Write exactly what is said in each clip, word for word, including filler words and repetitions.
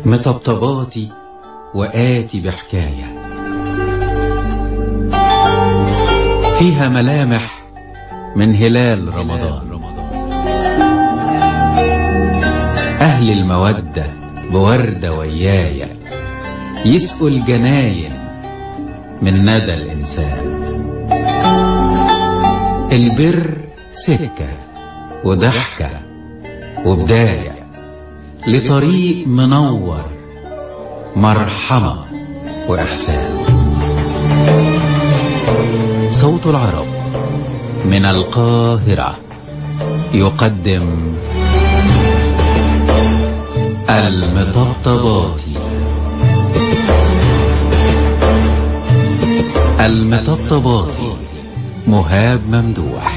مطبطباتي وآتي بحكاية فيها ملامح من هلال رمضان. أهل المودة بوردة ويايا يسقوا الجناين من ندى الإنسان. البر سكة وضحكة وبداية لطريق منور، مرحمة وإحسان. صوت العرب من القاهرة يقدم المطبطباتي. المطبطباتي مهاب ممدوح.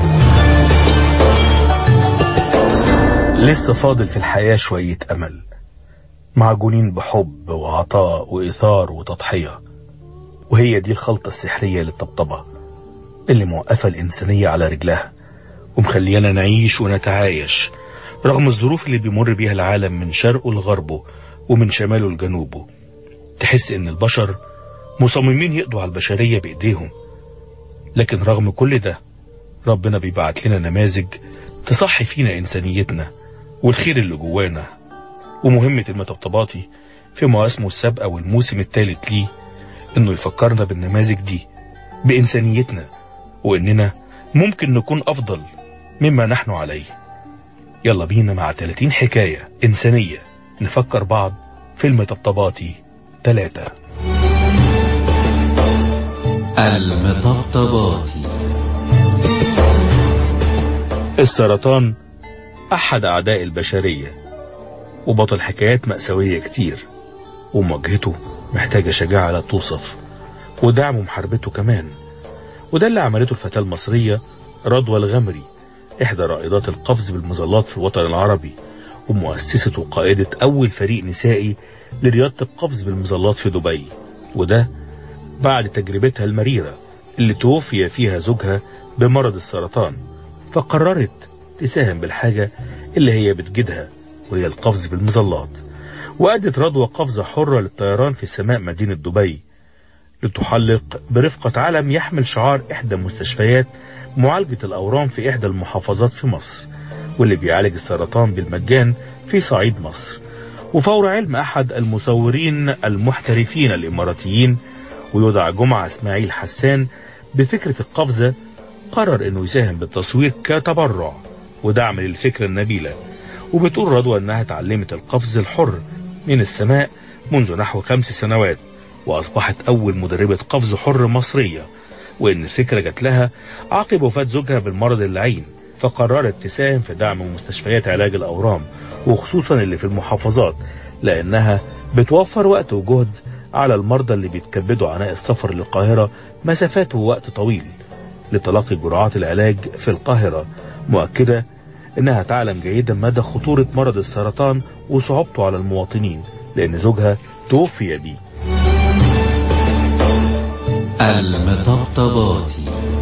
لسه فاضل في الحياة شوية أمل، معجونين بحب وعطاء وإثار وتضحية، وهي دي الخلطة السحرية للطبطبة اللي موقفة الإنسانية على رجلها ومخلينا نعيش ونتعايش رغم الظروف اللي بيمر بيها العالم من شرقه لغربه ومن شماله لجنوبه. تحس إن البشر مصممين يقضوا على البشرية بإيديهم، لكن رغم كل ده ربنا بيبعت لنا نماذج تصحي فينا إنسانيتنا والخير اللي جوانا. ومهمة المطبطباتي في مواسمه السابقة والموسم الثالث ليه إنه يفكرنا بالنماذج دي بإنسانيتنا، وإننا ممكن نكون أفضل مما نحن عليه. يلا بينا مع ثلاثين حكاية إنسانية نفكر بعض في المطبطباتي ثلاثة. المطبطباتي. السرطان أحد أعداء البشرية، وبطل حكايات مأساوية كتير، ومواجهته محتاجة شجاعة لا توصف، ودعم محاربته كمان. وده اللي عملته الفتاة المصرية رضوى الغمري، إحدى رائدات القفز بالمظلات في الوطن العربي، ومؤسسة وقائدة أول فريق نسائي لرياضة القفز بالمظلات في دبي. وده بعد تجربتها المريرة اللي توفي فيها زوجها بمرض السرطان، فقررت تساهم بالحاجة اللي هي بتجدها وهي القفز بالمظلات. وأدت رضوى قفزة حرة للطيران في سماء مدينة دبي لتحلق برفقة علم يحمل شعار إحدى مستشفيات معالجة الأورام في إحدى المحافظات في مصر، واللي بيعالج السرطان بالمجان في صعيد مصر. وفور علم أحد المصورين المحترفين الإماراتيين ويدعى جمعة إسماعيل حسان بفكرة القفزة، قرر إنه يساهم بالتصوير كتبرع ودعم للفكرة النبيلة. وبتقول رضوى إنها تعلمت القفز الحر من السماء منذ نحو خمس سنوات، وأصبحت أول مدربة قفز حر مصرية، وإن الفكرة جات لها عقب وفاة زوجها بالمرض اللعين، فقررت تساهم في دعم مستشفيات علاج الأورام وخصوصا اللي في المحافظات، لأنها بتوفر وقت وجهد على المرضى اللي بيتكبدوا عناء السفر للقاهرة مسافات ووقت طويل لتلقي جرعات العلاج في القاهرة، مؤكدة إنها تعلم جيدا مدى خطورة مرض السرطان وصعوبته على المواطنين لأن زوجها توفي بيه. المطبطباتي.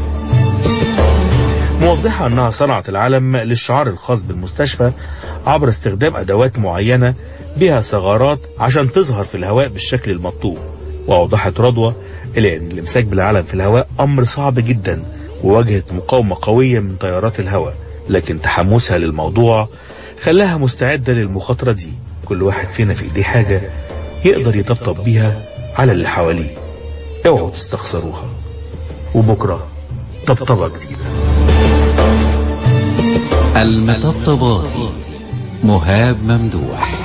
موضحة أنها صنعت العلم للشعار الخاص بالمستشفى عبر استخدام أدوات معينة بها ثغرات عشان تظهر في الهواء بالشكل المطلوب. وأوضحت رضوى إلى أن الإمساك بالعلم في الهواء أمر صعب جدا، وواجهت مقاومة قوية من طيارات الهواء، لكن تحمسها للموضوع خلاها مستعدة للمخاطرة دي. كل واحد فينا في إيديه حاجة يقدر يطبطب بيها على اللي حواليه، اوعوا تستخسروها، وبكرة طبطبة جديدة. المطبطباتي مهاب ممدوح.